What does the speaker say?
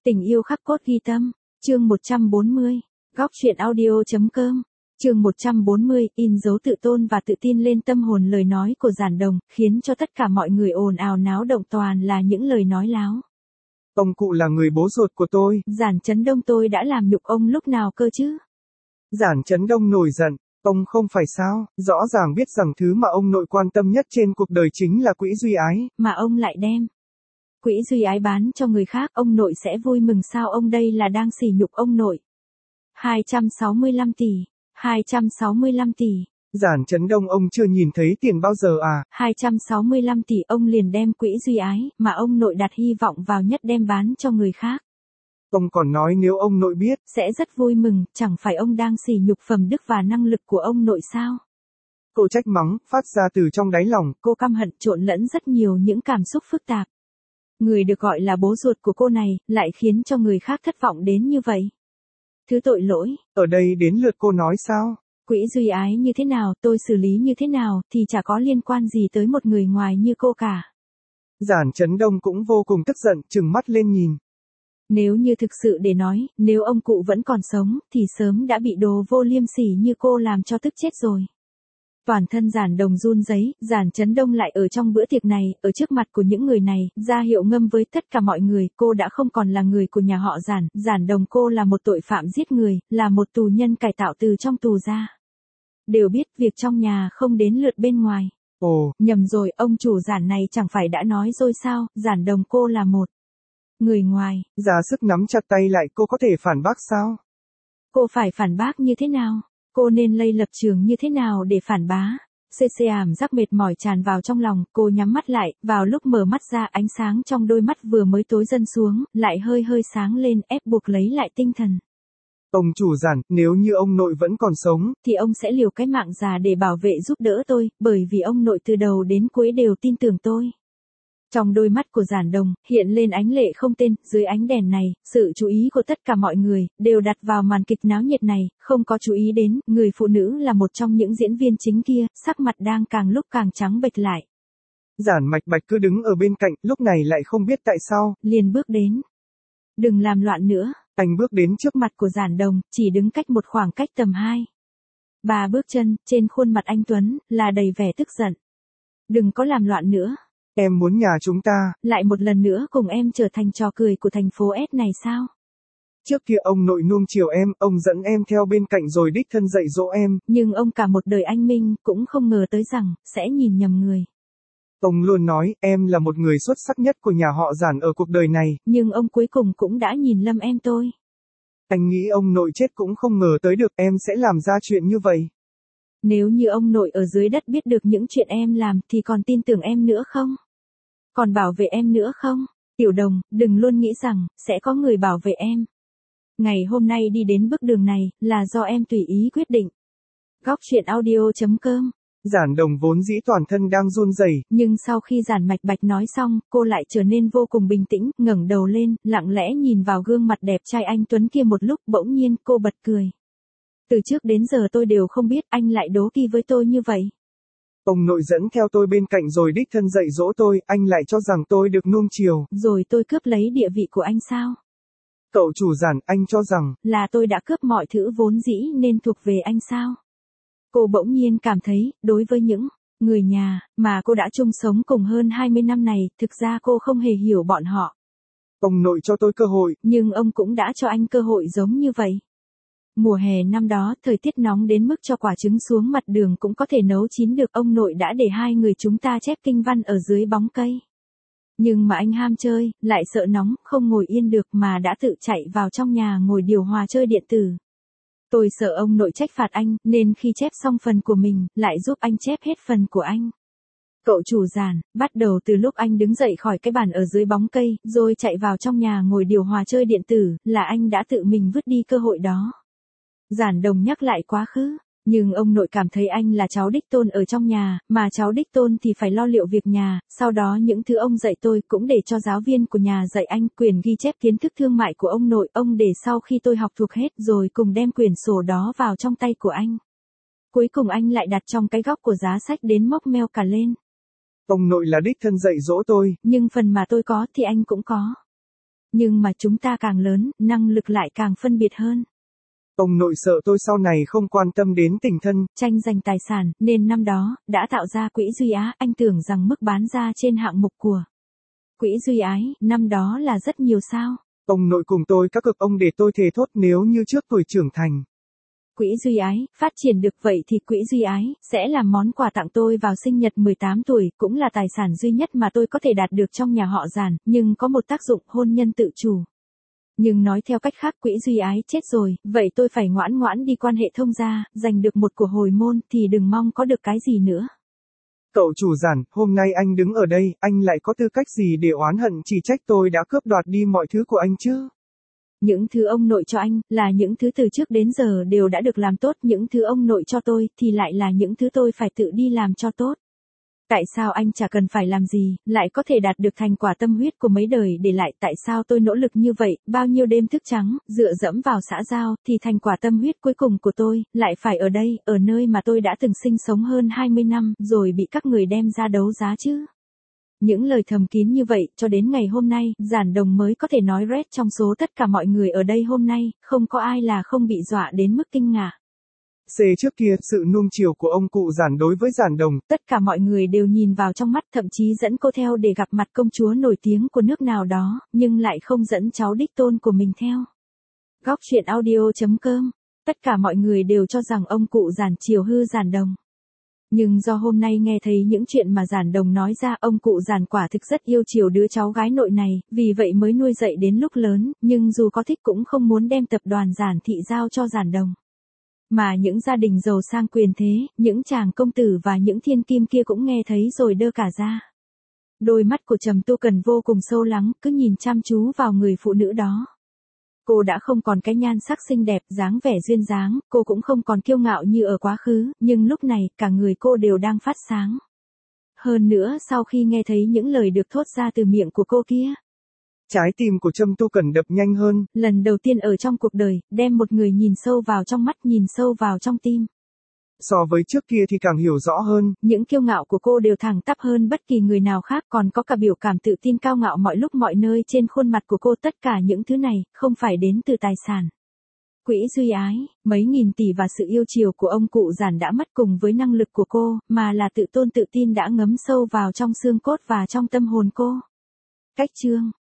Tình yêu khắc cốt ghi tâm, chương 140, góc truyện audio.com, chương 140, in dấu tự tôn và tự tin lên tâm hồn. Lời nói của Giản Đồng, khiến cho tất cả mọi người ồn ào náo động, toàn là những lời nói láo. Ông cụ là người bố ruột của tôi. Giản Chấn Đông, tôi đã làm nhục ông lúc nào cơ chứ? Giản Chấn Đông nổi giận, ông không phải sao, rõ ràng biết rằng thứ mà ông nội quan tâm nhất trên cuộc đời chính là quỹ Duy Ái. Mà ông lại đem quỹ Duy Ái bán cho người khác, ông nội sẽ vui mừng sao? Ông đây là đang sỉ nhục ông nội. 265 tỷ, 265 tỷ. Giản Chấn Đông, ông chưa nhìn thấy tiền bao giờ à? 265 tỷ ông liền đem quỹ Duy Ái, mà ông nội đặt hy vọng vào nhất đem bán cho người khác. Ông còn nói nếu ông nội biết, sẽ rất vui mừng, chẳng phải ông đang sỉ nhục phẩm đức và năng lực của ông nội sao? Cô trách mắng, phát ra từ trong đáy lòng. Cô căm hận trộn lẫn rất nhiều những cảm xúc phức tạp. Người được gọi là bố ruột của cô này, lại khiến cho người khác thất vọng đến như vậy. Thứ tội lỗi. Ở đây đến lượt cô nói sao? Quỹ Duy Ái như thế nào, tôi xử lý như thế nào, thì chả có liên quan gì tới một người ngoài như cô cả. Giản Chấn Đông cũng vô cùng tức giận, trừng mắt lên nhìn. Nếu như thực sự để nói, nếu ông cụ vẫn còn sống, thì sớm đã bị đồ vô liêm sỉ như cô làm cho tức chết rồi. Toàn thân Giản Đồng run rẩy, Giản Chấn Đông lại ở trong bữa tiệc này, ở trước mặt của những người này, ra hiệu ngâm với tất cả mọi người, cô đã không còn là người của nhà họ Giản, Giản Đồng cô là một tội phạm giết người, là một tù nhân cải tạo từ trong tù ra. Đều biết việc trong nhà không đến lượt bên ngoài. Ồ, nhầm rồi, ông chủ Giản này chẳng phải đã nói rồi sao, Giản Đồng cô là một người ngoài. Ra sức nắm chặt tay lại, cô có thể phản bác sao? Cô phải phản bác như thế nào? Cô nên lây lập trường như thế nào để phản bá? Ảm giác mệt mỏi tràn vào trong lòng, cô nhắm mắt lại, vào lúc mở mắt ra ánh sáng trong đôi mắt vừa mới tối dần xuống, lại hơi hơi sáng lên, ép buộc lấy lại tinh thần. Ông chủ Giản, nếu như ông nội vẫn còn sống, thì ông sẽ liều cái mạng già để bảo vệ giúp đỡ tôi, bởi vì ông nội từ đầu đến cuối đều tin tưởng tôi. Trong đôi mắt của Giản Đồng, hiện lên ánh lệ không tên, dưới ánh đèn này, sự chú ý của tất cả mọi người, đều đặt vào màn kịch náo nhiệt này, không có chú ý đến, người phụ nữ là một trong những diễn viên chính kia, sắc mặt đang càng lúc càng trắng bệch lại. Giản Mạch Bạch cứ đứng ở bên cạnh, lúc này lại không biết tại sao, liền bước đến. Đừng làm loạn nữa. Anh bước đến trước mặt của Giản Đồng, chỉ đứng cách một khoảng cách tầm 2-3 bước chân, trên khuôn mặt anh Tuấn, là đầy vẻ tức giận. Đừng có làm loạn nữa. Em muốn nhà chúng ta lại một lần nữa cùng em trở thành trò cười của thành phố S này sao? Trước kia ông nội nuông chiều em, ông dẫn em theo bên cạnh rồi đích thân dạy dỗ em. Nhưng ông cả một đời anh minh, cũng không ngờ tới rằng, sẽ nhìn nhầm người. Ông luôn nói, em là một người xuất sắc nhất của nhà họ Giản ở cuộc đời này. Nhưng ông cuối cùng cũng đã nhìn lầm em tôi. Anh nghĩ ông nội chết cũng không ngờ tới được em sẽ làm ra chuyện như vậy. Nếu như ông nội ở dưới đất biết được những chuyện em làm thì còn tin tưởng em nữa không? Còn bảo vệ em nữa không? Tiểu Đồng, đừng luôn nghĩ rằng, sẽ có người bảo vệ em. Ngày hôm nay đi đến bước đường này, là do em tùy ý quyết định. Góc truyện audio.com. Giản Đồng vốn dĩ toàn thân đang run rẩy, nhưng sau khi Giản Mạch Bạch nói xong, cô lại trở nên vô cùng bình tĩnh, ngẩng đầu lên, lặng lẽ nhìn vào gương mặt đẹp trai anh Tuấn kia một lúc, bỗng nhiên cô bật cười. Từ trước đến giờ tôi đều không biết anh lại đố kỵ với tôi như vậy. Ông nội dẫn theo tôi bên cạnh rồi đích thân dạy dỗ tôi, anh lại cho rằng tôi được nuông chiều. Rồi tôi cướp lấy địa vị của anh sao? Cậu chủ Giản, anh cho rằng là tôi đã cướp mọi thứ vốn dĩ nên thuộc về anh sao? Cô bỗng nhiên cảm thấy, đối với những người nhà mà cô đã chung sống cùng hơn 20 năm này, thực ra cô không hề hiểu bọn họ. Ông nội cho tôi cơ hội, nhưng ông cũng đã cho anh cơ hội giống như vậy. Mùa hè năm đó, thời tiết nóng đến mức cho quả trứng xuống mặt đường cũng có thể nấu chín được, ông nội đã để hai người chúng ta chép kinh văn ở dưới bóng cây. Nhưng mà anh ham chơi, lại sợ nóng, không ngồi yên được mà đã tự chạy vào trong nhà ngồi điều hòa chơi điện tử. Tôi sợ ông nội trách phạt anh, nên khi chép xong phần của mình, lại giúp anh chép hết phần của anh. Cậu chủ Giản, bắt đầu từ lúc anh đứng dậy khỏi cái bàn ở dưới bóng cây, rồi chạy vào trong nhà ngồi điều hòa chơi điện tử, là anh đã tự mình vứt đi cơ hội đó. Giản Đồng nhắc lại quá khứ, nhưng ông nội cảm thấy anh là cháu đích tôn ở trong nhà, mà cháu đích tôn thì phải lo liệu việc nhà, sau đó những thứ ông dạy tôi cũng để cho giáo viên của nhà dạy anh, quyền ghi chép kiến thức thương mại của ông nội, ông để sau khi tôi học thuộc hết rồi cùng đem quyển sổ đó vào trong tay của anh. Cuối cùng anh lại đặt trong cái góc của giá sách đến móc meo cả lên. Ông nội là đích thân dạy dỗ tôi. Nhưng phần mà tôi có thì anh cũng có. Nhưng mà chúng ta càng lớn, năng lực lại càng phân biệt hơn. Ông nội sợ tôi sau này không quan tâm đến tình thân, Tranh giành tài sản, nên năm đó, đã tạo ra quỹ Duy Á, anh tưởng rằng mức bán ra trên hạng mục của quỹ Duy Ái, năm đó là rất nhiều sao. Ông nội cùng tôi các cực ông để tôi thề thốt nếu như trước tuổi trưởng thành. Quỹ Duy Ái, phát triển được vậy thì quỹ Duy Ái, sẽ là món quà tặng tôi vào sinh nhật 18 tuổi, cũng là tài sản duy nhất mà tôi có thể đạt được trong nhà họ Giản, nhưng có một tác dụng hôn nhân tự chủ. Nhưng nói theo cách khác quỹ Duy Ái chết rồi, vậy tôi phải ngoãn ngoãn đi quan hệ thông gia, giành được một của hồi môn thì đừng mong có được cái gì nữa. Cậu chủ Giản, hôm nay anh đứng ở đây, anh lại có tư cách gì để oán hận chỉ trách tôi đã cướp đoạt đi mọi thứ của anh chứ? Những thứ ông nội cho anh, là những thứ từ trước đến giờ đều đã được làm tốt, những thứ ông nội cho tôi, thì lại là những thứ tôi phải tự đi làm cho tốt. Tại sao anh chả cần phải làm gì, lại có thể đạt được thành quả tâm huyết của mấy đời để lại, tại sao tôi nỗ lực như vậy, bao nhiêu đêm thức trắng, dựa dẫm vào xã giao, thì thành quả tâm huyết cuối cùng của tôi, lại phải ở đây, ở nơi mà tôi đã từng sinh sống hơn 20 năm, rồi bị các người đem ra đấu giá chứ. Những lời thầm kín như vậy, cho đến ngày hôm nay, Giản Đồng mới có thể nói rét trong số tất cả mọi người ở đây hôm nay, không có ai là không bị dọa đến mức kinh ngạc. Trước kia, sự nuông chiều của ông cụ Giản đối với Giản Đồng, tất cả mọi người đều nhìn vào trong mắt, thậm chí dẫn cô theo để gặp mặt công chúa nổi tiếng của nước nào đó, nhưng lại không dẫn cháu đích tôn của mình theo. Góc truyện audio.com. Tất cả mọi người đều cho rằng ông cụ Giản chiều hư Giản Đồng. Nhưng do hôm nay nghe thấy những chuyện mà Giản Đồng nói ra, ông cụ Giản quả thực rất yêu chiều đứa cháu gái nội này, vì vậy mới nuôi dạy đến lúc lớn, nhưng dù có thích cũng không muốn đem tập đoàn Giản thị giao cho Giản Đồng. Mà những gia đình giàu sang quyền thế, những chàng công tử và những thiên kim kia cũng nghe thấy rồi đơ cả ra. Đôi mắt của Trầm Tu Cần vô cùng sâu lắng, cứ nhìn chăm chú vào người phụ nữ đó. Cô đã không còn cái nhan sắc xinh đẹp, dáng vẻ duyên dáng, cô cũng không còn kiêu ngạo như ở quá khứ, nhưng lúc này, cả người cô đều đang phát sáng. Hơn nữa, sau khi nghe thấy những lời được thốt ra từ miệng của cô kia, trái tim của Trâm Tu Cần đập nhanh hơn. Lần đầu tiên ở trong cuộc đời, đem một người nhìn sâu vào trong mắt, nhìn sâu vào trong tim. So với trước kia thì càng hiểu rõ hơn. Những kiêu ngạo của cô đều thẳng tắp hơn bất kỳ người nào khác, còn có cả biểu cảm tự tin cao ngạo mọi lúc mọi nơi trên khuôn mặt của cô. Tất cả những thứ này, không phải đến từ tài sản. Quỹ Duy Ái, mấy nghìn tỷ và sự yêu chiều của ông cụ Giản đã mất cùng với năng lực của cô, mà là tự tôn tự tin đã ngấm sâu vào trong xương cốt và trong tâm hồn cô. Cách chương